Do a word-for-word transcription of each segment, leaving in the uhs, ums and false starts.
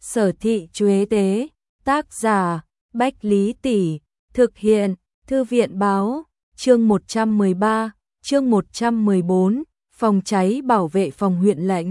Sở thị Chuế Tế, tác giả, Bách Lý Tỷ, thực hiện, Thư viện báo, chương một trăm mười ba, chương một trăm mười bốn, phòng cháy bảo vệ phòng huyện lệnh.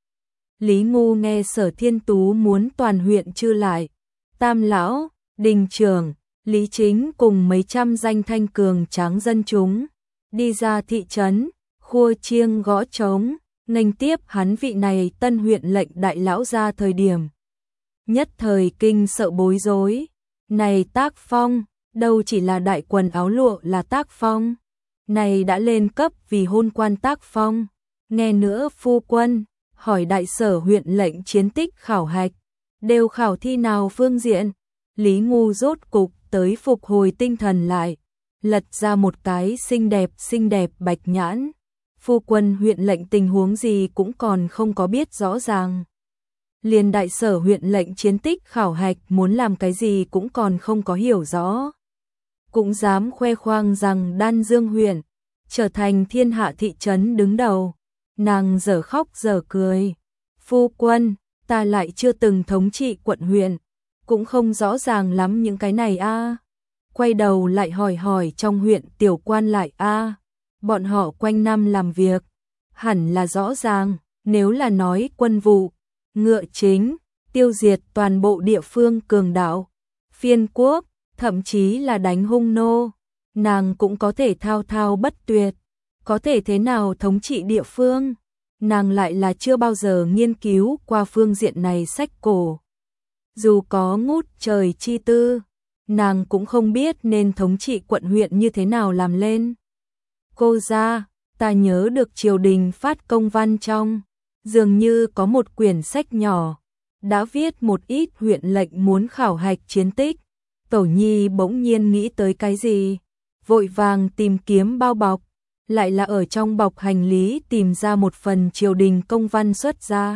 Lý Ngu nghe Sở Thiên Tú muốn toàn huyện trừ lại, Tam Lão, Đình Trưởng, Lý Chính cùng mấy trăm danh thanh cường tráng dân chúng, đi ra thị trấn, khua chiêng gõ trống, nghênh tiếp hắn vị này tân huyện lệnh đại lão ra thời điểm. Nhất thời kinh sợ bối rối, này tác phong, đâu chỉ là đại quần áo lụa là tác phong, này đã lên cấp vì hôn quan tác phong, nghe nữa phu quân, hỏi đại sở huyện lệnh chiến tích khảo hạch, đều khảo thi nào phương diện, Lý Ngu rốt cục tới phục hồi tinh thần lại, lật ra một cái xinh đẹp xinh đẹp bạch nhãn, phu quân huyện lệnh tình huống gì cũng còn không có biết rõ ràng. Liền đại sở huyện lệnh chiến tích khảo hạch muốn làm cái gì cũng còn không có hiểu rõ. Cũng dám khoe khoang rằng Đan Dương huyện trở thành thiên hạ thị trấn đứng đầu. Nàng dở khóc dở cười. Phu quân, ta lại chưa từng thống trị quận huyện, cũng không rõ ràng lắm những cái này a. Quay đầu lại hỏi hỏi trong huyện tiểu quan lại a. Bọn họ quanh năm làm việc, hẳn là rõ ràng, nếu là nói quân vụ, ngựa chính, tiêu diệt toàn bộ địa phương cường đạo, phiên quốc, thậm chí là đánh hung nô, nàng cũng có thể thao thao bất tuyệt, có thể thế nào thống trị địa phương, nàng lại là chưa bao giờ nghiên cứu qua phương diện này sách cổ. Dù có ngút trời chi tư, nàng cũng không biết nên thống trị quận huyện như thế nào làm lên. Cô ra, ta nhớ được triều đình phát công văn trong, dường như có một quyển sách nhỏ, đã viết một ít huyện lệnh muốn khảo hạch chiến tích. Tổ nhi bỗng nhiên nghĩ tới cái gì, vội vàng tìm kiếm bao bọc, lại là ở trong bọc hành lý tìm ra một phần triều đình công văn xuất ra.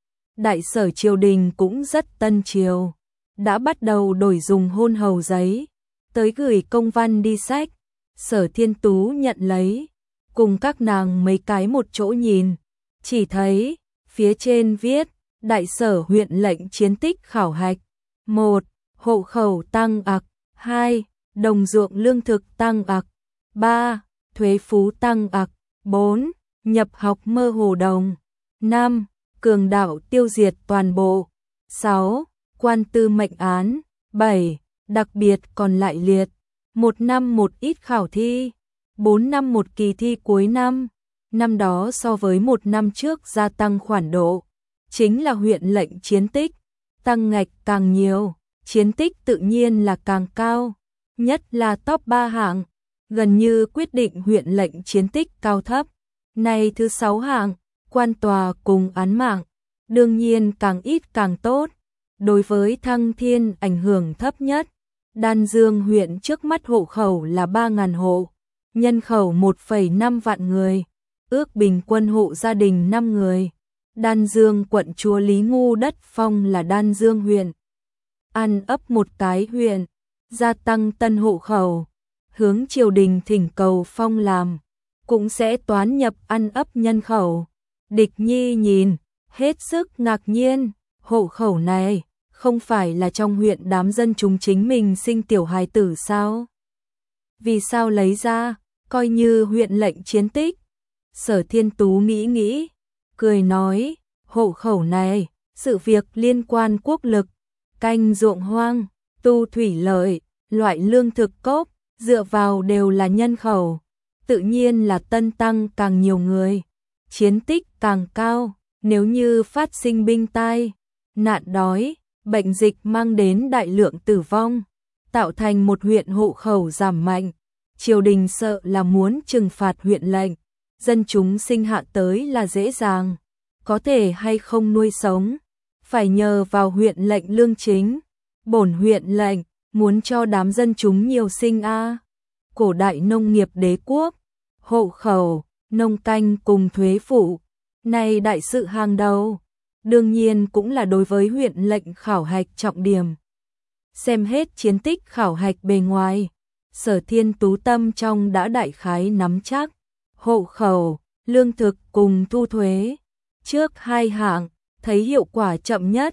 Đại sở triều đình cũng rất tân triều, đã bắt đầu đổi dùng hôn hầu giấy, tới gửi công văn đi sách. Sở Thiên Tú nhận lấy, cùng các nàng mấy cái một chỗ nhìn, chỉ thấy phía trên viết đại sở huyện lệnh chiến tích khảo hạch. Một, hộ khẩu tăng ặc. Hai, đồng ruộng lương thực tăng ặc. Ba, thuế phú tăng ặc. Bốn, nhập học mơ hồ đồng. Năm, cường đạo tiêu diệt toàn bộ. Sáu, quan tư mệnh án. Bảy, đặc biệt còn lại liệt. Một năm một ít khảo thi. Bốn năm một kỳ thi cuối năm. Năm đó so với một năm trước gia tăng khoản độ, chính là huyện lệnh chiến tích, tăng ngạch càng nhiều, chiến tích tự nhiên là càng cao, nhất là top ba hạng, gần như quyết định huyện lệnh chiến tích cao thấp. Này thứ sáu hạng, quan tòa cùng án mạng, đương nhiên càng ít càng tốt. Đối với Thăng Thiên ảnh hưởng thấp nhất, Đan Dương huyện trước mắt hộ khẩu là ba nghìn hộ, nhân khẩu một phẩy năm vạn người. Ước bình quân hộ gia đình năm người. Đan Dương quận chúa Lý Ngu đất phong là Đan Dương huyện. Ăn ấp một cái huyện, gia tăng tân hộ khẩu, hướng triều đình thỉnh cầu phong làm, cũng sẽ toán nhập ăn ấp nhân khẩu. Địch Nhi nhìn, hết sức ngạc nhiên, hộ khẩu này, không phải là trong huyện đám dân chúng chính mình sinh tiểu hài tử sao? Vì sao lấy ra, coi như huyện lệnh chiến tích? Sở Thiên Tú nghĩ nghĩ, cười nói, hộ khẩu này, sự việc liên quan quốc lực, canh ruộng hoang, tu thủy lợi, loại lương thực cốc, dựa vào đều là nhân khẩu, tự nhiên là tân tăng càng nhiều người, chiến tích càng cao, nếu như phát sinh binh tai, nạn đói, bệnh dịch mang đến đại lượng tử vong, tạo thành một huyện hộ khẩu giảm mạnh, triều đình sợ là muốn trừng phạt huyện lệnh. Dân chúng sinh hạ tới là dễ dàng, có thể hay không nuôi sống, phải nhờ vào huyện lệnh lương chính. Bổn huyện lệnh muốn cho đám dân chúng nhiều sinh a. À. Cổ đại nông nghiệp đế quốc, hộ khẩu, nông canh cùng thuế phụ, này đại sự hàng đầu, đương nhiên cũng là đối với huyện lệnh khảo hạch trọng điểm. Xem hết chiến tích khảo hạch bề ngoài, Sở Thiên Tú tâm trong đã đại khái nắm chắc. Hộ khẩu, lương thực cùng thu thuế. Trước hai hạng, thấy hiệu quả chậm nhất,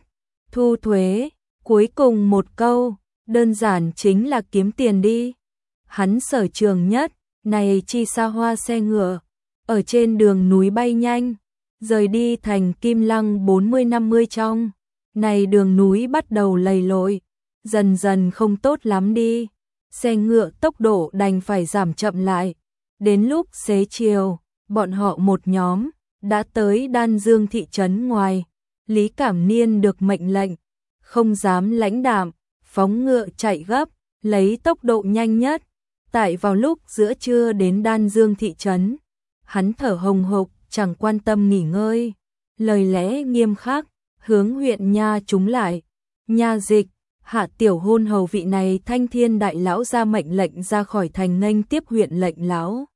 thu thuế, cuối cùng một câu, đơn giản chính là kiếm tiền đi. Hắn sở trường nhất, này chi xa hoa xe ngựa, ở trên đường núi bay nhanh, rời đi thành Kim Lăng bốn mươi năm mươi trong. Này đường núi bắt đầu lầy lội, dần dần không tốt lắm đi. Xe ngựa tốc độ đành phải giảm chậm lại. Đến lúc xế chiều, bọn họ một nhóm, đã tới Đan Dương thị trấn ngoài. Lý Cảm Niên được mệnh lệnh, không dám lãnh đạm, phóng ngựa chạy gấp, lấy tốc độ nhanh nhất. Tại vào lúc giữa trưa đến Đan Dương thị trấn, hắn thở hồng hộc, chẳng quan tâm nghỉ ngơi. Lời lẽ nghiêm khắc, hướng huyện Nha trúng lại. Nha Dịch, hạ tiểu hôn hầu vị này Thanh Thiên đại lão ra mệnh lệnh ra khỏi thành nghênh tiếp huyện lệnh lão.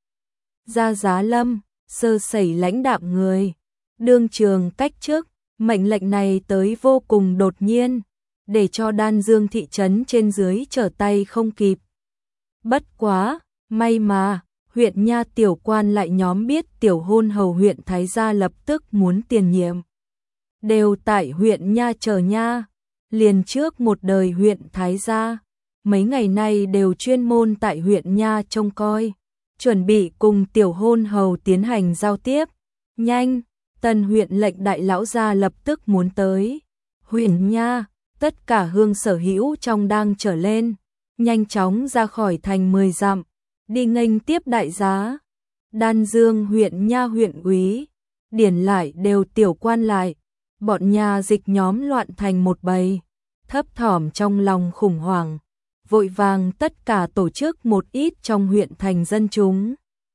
Ra Giá Lâm, sơ sẩy lãnh đạm người. Đương trường cách chức, mệnh lệnh này tới vô cùng đột nhiên, để cho Đan Dương thị trấn trên dưới trở tay không kịp. Bất quá, may mà, huyện Nha tiểu quan lại nhóm biết tiểu hôn hầu huyện Thái Gia lập tức muốn tiền nhiệm. Đều tại huyện Nha chờ nha, liền trước một đời huyện Thái Gia, mấy ngày nay đều chuyên môn tại huyện Nha trông coi, chuẩn bị cùng tiểu hôn hầu tiến hành giao tiếp. Nhanh, tân huyện lệnh đại lão gia lập tức muốn tới. Huyện Nha, tất cả hương sở hữu trong đang trở lên, nhanh chóng ra khỏi thành mười dặm, đi nghênh tiếp đại giá. Đan Dương huyện Nha huyện úy, điển lại đều tiểu quan lại, bọn nhà dịch nhóm loạn thành một bầy, thấp thỏm trong lòng khủng hoảng, vội vàng tất cả tổ chức một ít trong huyện thành dân chúng.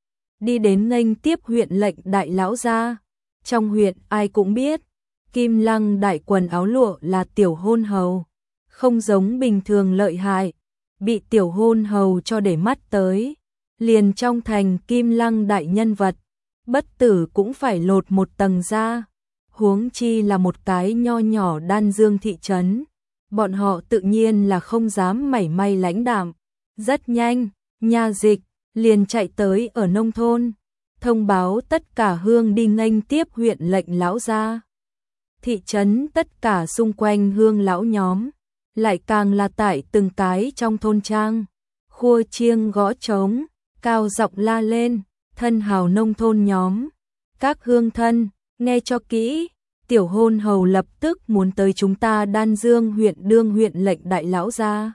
Đi đến nghênh tiếp huyện lệnh đại lão gia. Trong huyện ai cũng biết, Kim Lăng đại quần áo lụa là tiểu hôn hầu, không giống bình thường lợi hại, bị tiểu hôn hầu cho để mắt tới, liền trong thành Kim Lăng đại nhân vật, bất tử cũng phải lột một tầng ra, huống chi là một cái nho nhỏ Đan Dương thị trấn, bọn họ tự nhiên là không dám mảy may lãnh đạm. Rất nhanh, Nha Dịch liền chạy tới ở nông thôn, thông báo tất cả hương đi nghênh tiếp huyện lệnh lão gia. Thị trấn tất cả xung quanh hương lão nhóm, lại càng là tại từng cái trong thôn trang, khua chiêng gõ trống, cao giọng la lên, thân hào nông thôn nhóm. Các hương thân, nghe cho kỹ, tiểu hôn hầu lập tức muốn tới chúng ta Đan Dương huyện đương huyện lệnh đại lão gia.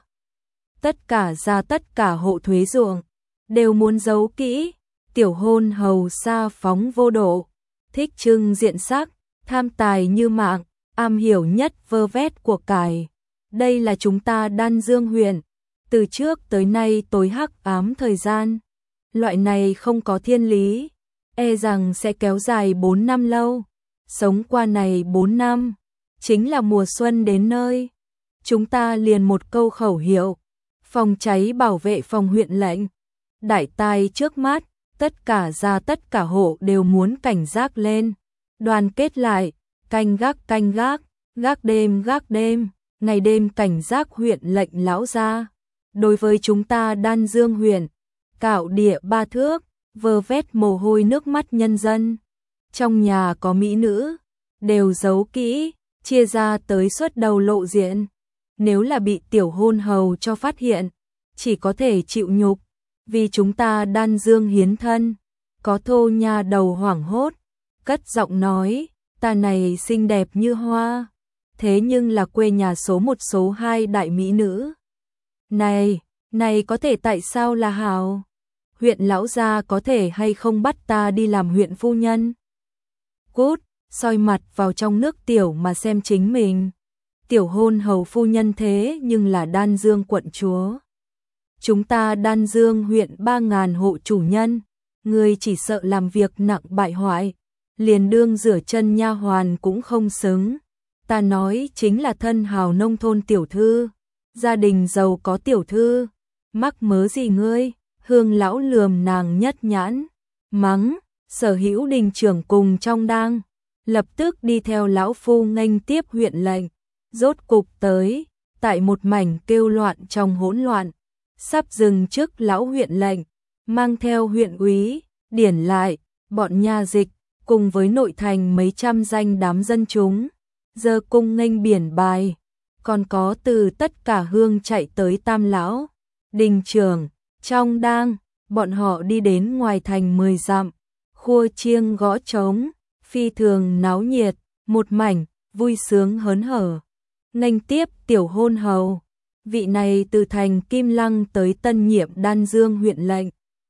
Tất cả ra tất cả hộ thuế ruộng, đều muốn giấu kỹ. Tiểu hôn hầu xa phóng vô độ, thích trưng diện sắc, tham tài như mạng, am hiểu nhất vơ vét của cải. Đây là chúng ta Đan Dương huyện, từ trước tới nay tối hắc ám thời gian. Loại này không có thiên lý, e rằng sẽ kéo dài bốn năm lâu. Sống qua này bốn năm, chính là mùa xuân đến nơi. Chúng ta liền một câu khẩu hiệu, phòng cháy bảo vệ phòng huyện lệnh. Đại tai trước mắt, tất cả gia tất cả hộ đều muốn cảnh giác lên, đoàn kết lại, canh gác canh gác, gác đêm gác đêm, ngày đêm cảnh giác huyện lệnh lão gia. Đối với chúng ta Đan Dương huyện, cạo địa ba thước, vơ vét mồ hôi nước mắt nhân dân. Trong nhà có mỹ nữ, đều giấu kỹ, chia ra tới xuất đầu lộ diện. Nếu là bị tiểu hôn hầu cho phát hiện, chỉ có thể chịu nhục. Vì chúng ta Đan Dương hiến thân, có thô nha đầu hoảng hốt, cất giọng nói, ta này xinh đẹp như hoa, thế nhưng là quê nhà số một số hai đại mỹ nữ. Này, này có thể tại sao là hảo? Huyện lão gia có thể hay không bắt ta đi làm huyện phu nhân? Cút, soi mặt vào trong nước tiểu mà xem chính mình. Tiểu hôn hầu phu nhân thế nhưng là Đan Dương quận chúa. Chúng ta Đan Dương huyện ba ngàn hộ chủ nhân, người chỉ sợ làm việc nặng bại hoại, liền đương rửa chân nha hoàn cũng không xứng. Ta nói chính là thân hào nông thôn tiểu thư, gia đình giàu có tiểu thư, mắc mớ gì ngươi? Hương lão lườm nàng nhất nhãn, mắng, sở hữu đình trưởng cùng trong đang, lập tức đi theo lão phu nghênh tiếp huyện lệnh, rốt cục tới, tại một mảnh kêu loạn trong hỗn loạn. Sắp dừng trước lão huyện lệnh, mang theo huyện úy, điển lại, bọn nha dịch, cùng với nội thành mấy trăm danh đám dân chúng, Giờ cung nghênh biển bài, còn có từ tất cả hương chạy tới Tam lão, đình trưởng, trong đang, bọn họ đi đến ngoài thành mười dặm, khua chiêng gõ trống, phi thường náo nhiệt, một mảnh vui sướng hớn hở. Nghênh tiếp tiểu hôn hầu, vị này từ thành Kim Lăng tới tân nhiệm Đan Dương huyện lệnh.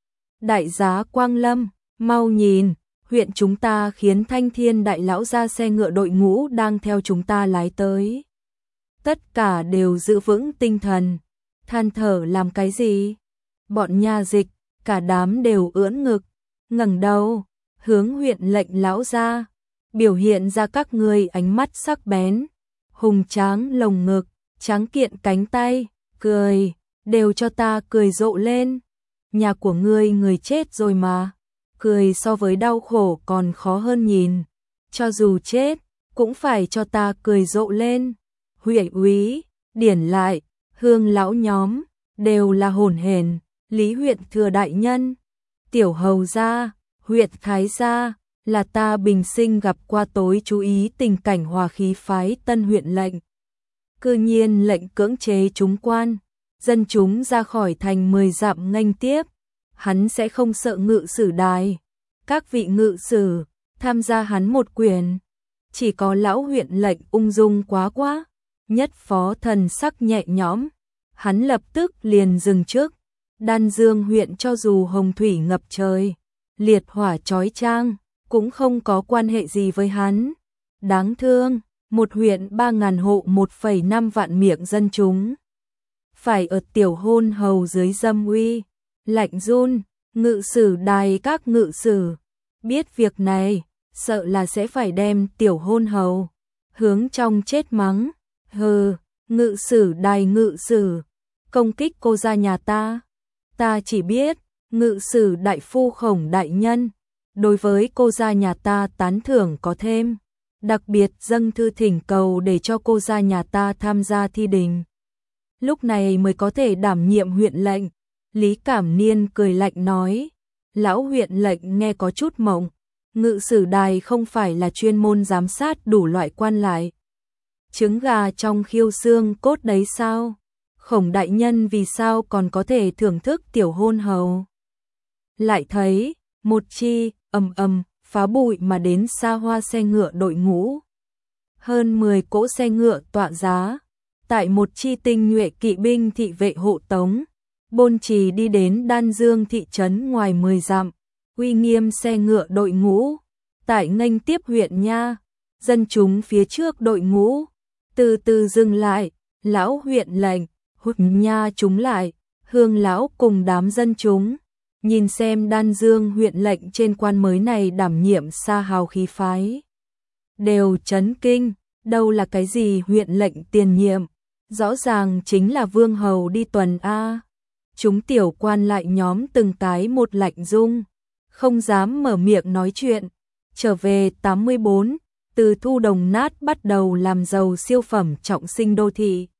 Đại giá Quang Lâm, mau nhìn, huyện chúng ta khiến Thanh Thiên đại lão ra xe ngựa đội ngũ đang theo chúng ta lái tới. Tất cả đều giữ vững tinh thần, than thở làm cái gì? Bọn nha dịch, cả đám đều ưỡn ngực, ngẩng đầu, hướng huyện lệnh lão ra, biểu hiện ra các người ánh mắt sắc bén, hùng tráng lồng ngực, tráng kiện cánh tay, cười, đều cho ta cười rộ lên. Nhà của ngươi người chết rồi mà, cười so với đau khổ còn khó hơn nhìn, cho dù chết, cũng phải cho ta cười rộ lên. Huyện úy, điển lại, hương lão nhóm, đều là hồn hển, Lý huyện thừa đại nhân, tiểu hầu gia, huyện thái gia, là ta bình sinh gặp qua tối chú ý tình cảnh hòa khí phái tân huyện lệnh. Cư nhiên lệnh cưỡng chế chúng quan, dân chúng ra khỏi thành mười dặm nghênh tiếp, hắn sẽ không sợ ngự sử đài. Các vị ngự sử, tham gia hắn một quyền, chỉ có lão huyện lệnh ung dung quá quá, nhất phó thần sắc nhẹ nhõm, hắn lập tức liền dừng trước. Đan Dương huyện cho dù hồng thủy ngập trời, liệt hỏa chói chang, cũng không có quan hệ gì với hắn. Đáng thương, một huyện ba ngàn hộ một phẩy năm vạn miệng dân chúng. Phải ở tiểu hôn hầu dưới dâm uy, lạnh run, ngự sử đài các ngự sử. Biết việc này, sợ là sẽ phải đem tiểu hôn hầu, hướng trong chết mắng. Hừ, ngự sử đài ngự sử, công kích cô gia nhà ta. Ta chỉ biết, ngự sử đại phu Khổng đại nhân, đối với cô gia nhà ta tán thưởng có thêm, đặc biệt dâng thư thỉnh cầu để cho cô gia nhà ta tham gia thi đình. Lúc này mới có thể đảm nhiệm huyện lệnh. Lý Cảm Niên cười lạnh nói, lão huyện lệnh nghe có chút mộng, ngự sử đài không phải là chuyên môn giám sát đủ loại quan lại. Trứng gà trong khiêu xương cốt đấy sao? Khổng đại nhân vì sao còn có thể thưởng thức tiểu hôn hầu? Lại thấy, một chi, ầm ầm, phá bụi mà đến xa hoa xe ngựa đội ngũ. Hơn mười cỗ xe ngựa tọa giá, tại một chi tinh nhuệ kỵ binh thị vệ hộ tống, Bôn Trì đi đến Đan Dương thị trấn ngoài mười dặm, uy nghiêm xe ngựa đội ngũ, tại nghênh tiếp huyện nha, dân chúng phía trước đội ngũ, từ từ dừng lại, lão huyện lệnh, hút nha chúng lại, hương lão cùng đám dân chúng, nhìn xem Đan Dương huyện lệnh trên quan mới này đảm nhiệm sa hào khí phái. Đều chấn kinh, đâu là cái gì huyện lệnh tiền nhiệm, rõ ràng chính là vương hầu đi tuần A. Chúng tiểu quan lại nhóm từng cái một lạnh rung, không dám mở miệng nói chuyện. Trở về tám mươi bốn, từ thu đồng nát bắt đầu làm giàu siêu phẩm trọng sinh đô thị.